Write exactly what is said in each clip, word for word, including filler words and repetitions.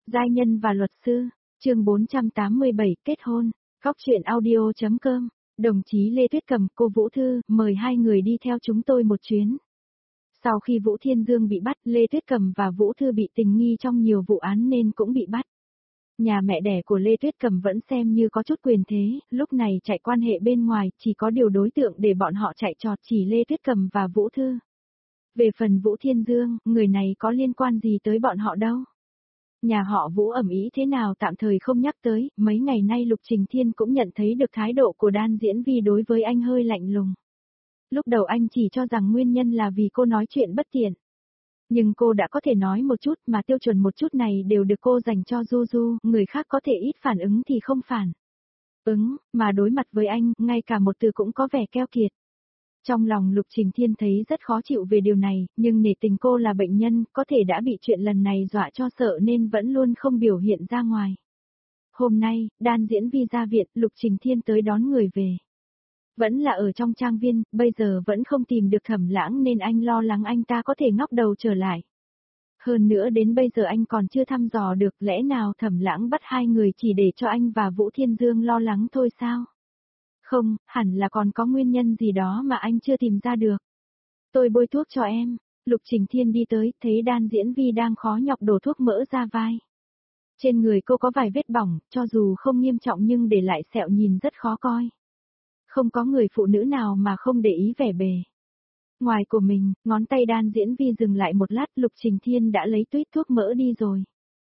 Giai nhân và luật sư, chương bốn trăm tám mươi bảy kết hôn, góc truyện audio.com, đồng chí Lê Tuyết Cầm, cô Vũ Thư, mời hai người đi theo chúng tôi một chuyến. Sau khi Vũ Thiên Dương bị bắt, Lê Tuyết Cầm và Vũ Thư bị tình nghi trong nhiều vụ án nên cũng bị bắt. Nhà mẹ đẻ của Lê Tuyết Cầm vẫn xem như có chút quyền thế, lúc này chạy quan hệ bên ngoài, chỉ có điều đối tượng để bọn họ chạy trọt chỉ Lê Tuyết Cầm và Vũ Thư. Về phần Vũ Thiên Dương, người này có liên quan gì tới bọn họ đâu. Nhà họ Vũ ầm ĩ thế nào tạm thời không nhắc tới, mấy ngày nay Lục Trình Thiên cũng nhận thấy được thái độ của Đan Diễn Vi đối với anh hơi lạnh lùng. Lúc đầu anh chỉ cho rằng nguyên nhân là vì cô nói chuyện bất tiện. Nhưng cô đã có thể nói một chút mà tiêu chuẩn một chút này đều được cô dành cho Du Du, người khác có thể ít phản ứng thì không phản ứng, mà đối mặt với anh, ngay cả một từ cũng có vẻ keo kiệt. Trong lòng Lục Trình Thiên thấy rất khó chịu về điều này, nhưng nể tình cô là bệnh nhân, có thể đã bị chuyện lần này dọa cho sợ nên vẫn luôn không biểu hiện ra ngoài. Hôm nay, Đan Diễn Vi ra viện, Lục Trình Thiên tới đón người về. Vẫn là ở trong trang viên, bây giờ vẫn không tìm được Thẩm Lãng nên anh lo lắng anh ta có thể ngóc đầu trở lại. Hơn nữa đến bây giờ anh còn chưa thăm dò được lẽ nào Thẩm Lãng bắt hai người chỉ để cho anh và Vũ Thiên Dương lo lắng thôi sao? Không, hẳn là còn có nguyên nhân gì đó mà anh chưa tìm ra được. Tôi bôi thuốc cho em. Lục Trình Thiên đi tới, thấy Đan Diễn Vi đang khó nhọc đổ thuốc mỡ ra vai. Trên người cô có vài vết bỏng, cho dù không nghiêm trọng nhưng để lại sẹo nhìn rất khó coi. Không có người phụ nữ nào mà không để ý vẻ bề ngoài của mình, ngón tay Đan Diễn Vi dừng lại một lát, Lục Trình Thiên đã lấy tuýt thuốc mỡ đi rồi.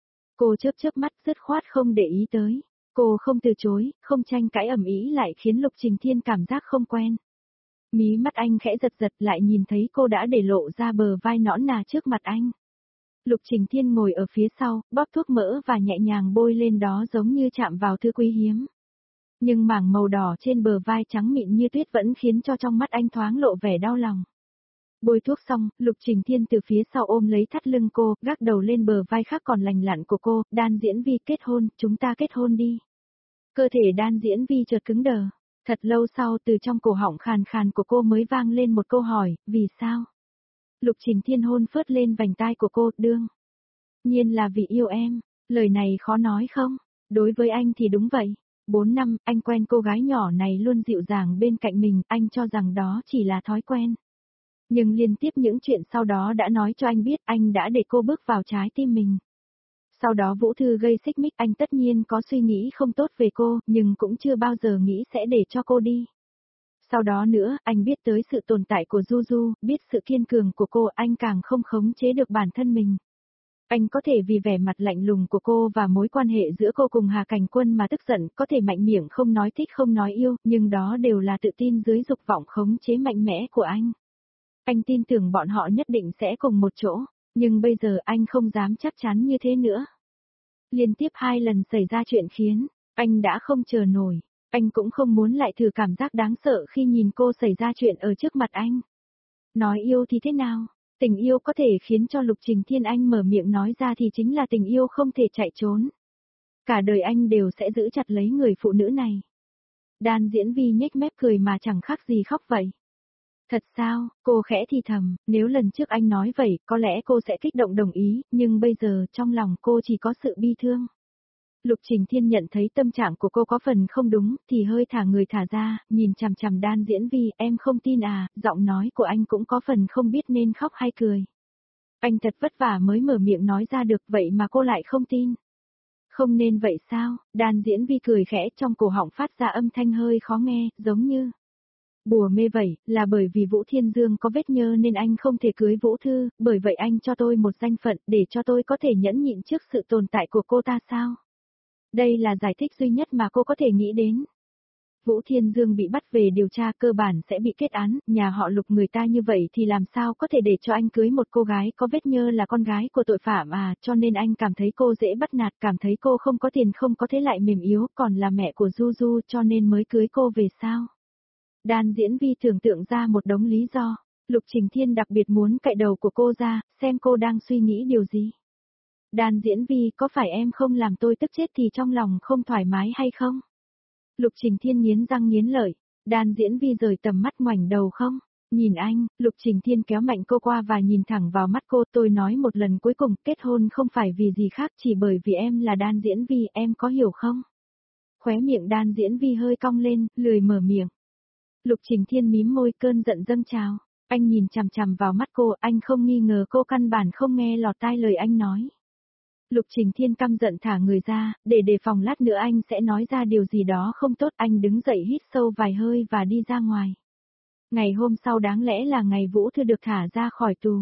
Cô chớp chớp mắt dứt khoát không để ý tới. Cô không từ chối, không tranh cãi ầm ĩ lại khiến Lục Trình Thiên cảm giác không quen. Mí mắt anh khẽ giật giật lại nhìn thấy cô đã để lộ ra bờ vai nõn nà trước mặt anh. Lục Trình Thiên ngồi ở phía sau, bóp thuốc mỡ và nhẹ nhàng bôi lên đó giống như chạm vào thứ quý hiếm. Nhưng mảng màu đỏ trên bờ vai trắng mịn như tuyết vẫn khiến cho trong mắt anh thoáng lộ vẻ đau lòng. Bôi thuốc xong, Lục Trình Thiên từ phía sau ôm lấy thắt lưng cô, gác đầu lên bờ vai khác còn lành lặn của cô, Đan Diễn Vi kết hôn, chúng ta kết hôn đi. Cơ thể Đan Diễn Vi chợt cứng đờ. Thật lâu sau từ trong cổ họng khàn khàn của cô mới vang lên một câu hỏi, vì sao? Lục Trình Thiên hôn phớt lên vành tai của cô, đương nhiên là vì yêu em, lời này khó nói không? Đối với anh thì đúng vậy. Bốn năm, anh quen cô gái nhỏ này luôn dịu dàng bên cạnh mình, anh cho rằng đó chỉ là thói quen. Nhưng liên tiếp những chuyện sau đó đã nói cho anh biết anh đã để cô bước vào trái tim mình. Sau đó Vũ Thư gây xích mích, anh tất nhiên có suy nghĩ không tốt về cô, nhưng cũng chưa bao giờ nghĩ sẽ để cho cô đi. Sau đó nữa, anh biết tới sự tồn tại của Du Du, biết sự kiên cường của cô, anh càng không khống chế được bản thân mình. Anh có thể vì vẻ mặt lạnh lùng của cô và mối quan hệ giữa cô cùng Hà Cảnh Quân mà tức giận, có thể mạnh miệng không nói thích không nói yêu, nhưng đó đều là tự tin dưới dục vọng khống chế mạnh mẽ của anh. Anh tin tưởng bọn họ nhất định sẽ cùng một chỗ, nhưng bây giờ anh không dám chắc chắn như thế nữa. Liên tiếp hai lần xảy ra chuyện khiến anh đã không chờ nổi, anh cũng không muốn lại thử cảm giác đáng sợ khi nhìn cô xảy ra chuyện ở trước mặt anh. Nói yêu thì thế nào? Tình yêu có thể khiến cho Lục Trình Thiên anh mở miệng nói ra thì chính là tình yêu không thể chạy trốn. Cả đời anh đều sẽ giữ chặt lấy người phụ nữ này. Đan Diễn Vi nhếch mép cười mà chẳng khác gì khóc vậy. Thật sao? Cô khẽ thì thầm, nếu lần trước anh nói vậy, có lẽ cô sẽ kích động đồng ý, nhưng bây giờ trong lòng cô chỉ có sự bi thương. Lục Trình Thiên nhận thấy tâm trạng của cô có phần không đúng, thì hơi thả người thả ra, nhìn chằm chằm Đan Diễn Vi, em không tin à, giọng nói của anh cũng có phần không biết nên khóc hay cười. Anh thật vất vả mới mở miệng nói ra được vậy mà cô lại không tin. Không nên vậy sao? Đan Diễn Vi cười khẽ trong cổ họng phát ra âm thanh hơi khó nghe, giống như bùa mê vậy, là bởi vì Vũ Thiên Dương có vết nhơ nên anh không thể cưới Vũ Thư, bởi vậy anh cho tôi một danh phận để cho tôi có thể nhẫn nhịn trước sự tồn tại của cô ta sao? Đây là giải thích duy nhất mà cô có thể nghĩ đến. Vũ Thiên Dương bị bắt về điều tra cơ bản sẽ bị kết án, nhà họ Lục người ta như vậy thì làm sao có thể để cho anh cưới một cô gái có vết nhơ là con gái của tội phạm à, cho nên anh cảm thấy cô dễ bắt nạt, cảm thấy cô không có tiền không có thế lại mềm yếu, còn là mẹ của Du Du cho nên mới cưới cô về sao? Đan Diễn Vi tưởng tượng ra một đống lý do, Lục Trình Thiên đặc biệt muốn cạy đầu của cô ra, xem cô đang suy nghĩ điều gì. Đan Diễn Vi, có phải em không làm tôi tức chết thì trong lòng không thoải mái hay không? Lục Trình Thiên nghiến răng nghiến lợi, Đan Diễn Vi rời tầm mắt ngoảnh đầu không, Nhìn anh, Lục Trình Thiên kéo mạnh cô qua và nhìn thẳng vào mắt cô, tôi nói một lần cuối cùng, kết hôn không phải vì gì khác, chỉ bởi vì em là Đan Diễn Vi, em có hiểu không? Khóe miệng Đan Diễn Vi hơi cong lên, lười mở miệng. Lục Trình Thiên mím môi, cơn giận dâng trào. Anh nhìn chằm chằm vào mắt cô, anh không nghi ngờ cô căn bản không nghe lọt tai lời anh nói. Lục Trình Thiên căm giận thả người ra, để đề phòng lát nữa anh sẽ nói ra điều gì đó không tốt. Anh đứng dậy hít sâu vài hơi và đi ra ngoài. Ngày hôm sau đáng lẽ là ngày Vũ Thư được thả ra khỏi tù.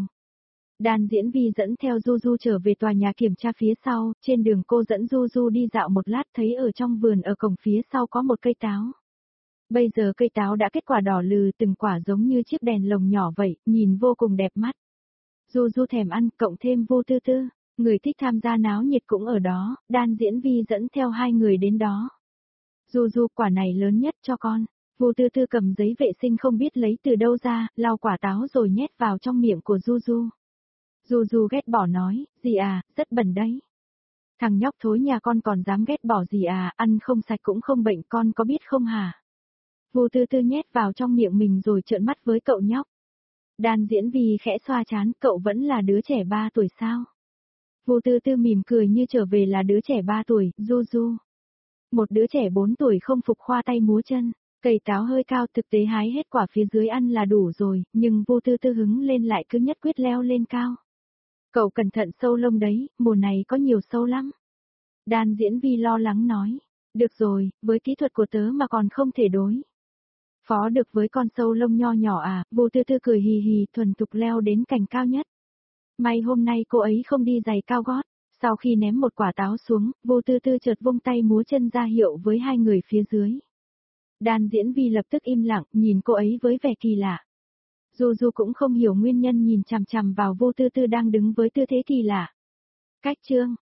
Đan Diễn Vi dẫn theo Du Du trở về tòa nhà kiểm tra phía sau, trên đường cô dẫn Du Du đi dạo một lát, thấy ở trong vườn ở cổng phía sau có một cây táo. Bây giờ cây táo đã kết quả đỏ lừ, từng quả giống như chiếc đèn lồng nhỏ vậy, nhìn vô cùng đẹp mắt. Du Du thèm ăn, cộng thêm Vu Tư Tư, người thích tham gia náo nhiệt cũng ở đó, Đan Diễn Vi dẫn theo hai người đến đó. Du Du, quả này lớn nhất cho con. Vu Tư Tư cầm giấy vệ sinh không biết lấy từ đâu ra, lau quả táo rồi nhét vào trong miệng của Du Du. Du Du ghét bỏ nói, dì à, rất bẩn đấy. Thằng nhóc thối nhà con còn dám ghét bỏ dì à, ăn không sạch cũng không bệnh, con có biết không hả? Vu Tư Tư nhét vào trong miệng mình rồi trợn mắt với cậu nhóc. Đan Diễn Vi khẽ xoa trán, cậu vẫn là đứa trẻ ba tuổi sao? Vu Tư Tư mỉm cười như trở về là đứa trẻ ba tuổi, Du Du. Một đứa trẻ bốn tuổi không phục khoa tay múa chân. Cây táo hơi cao, thực tế hái hết quả phía dưới ăn là đủ rồi, nhưng Vu Tư Tư hứng lên lại cứ nhất quyết leo lên cao. Cậu cẩn thận sâu lông đấy, mùa này có nhiều sâu lắm. Đan Diễn Vi lo lắng nói, được rồi, với kỹ thuật của tớ mà còn không thể đối phó được với con sâu lông nho nhỏ à, Vu Tư Tư cười hì hì thuần thục leo đến cành cao nhất. May hôm nay cô ấy không đi giày cao gót, sau khi ném một quả táo xuống, Vu Tư Tư chợt vung tay múa chân ra hiệu với hai người phía dưới. Đan Diễn Vi lập tức im lặng, nhìn cô ấy với vẻ kỳ lạ. Du Du cũng không hiểu nguyên nhân nhìn chằm chằm vào Vu Tư Tư đang đứng với tư thế kỳ lạ. Cách chương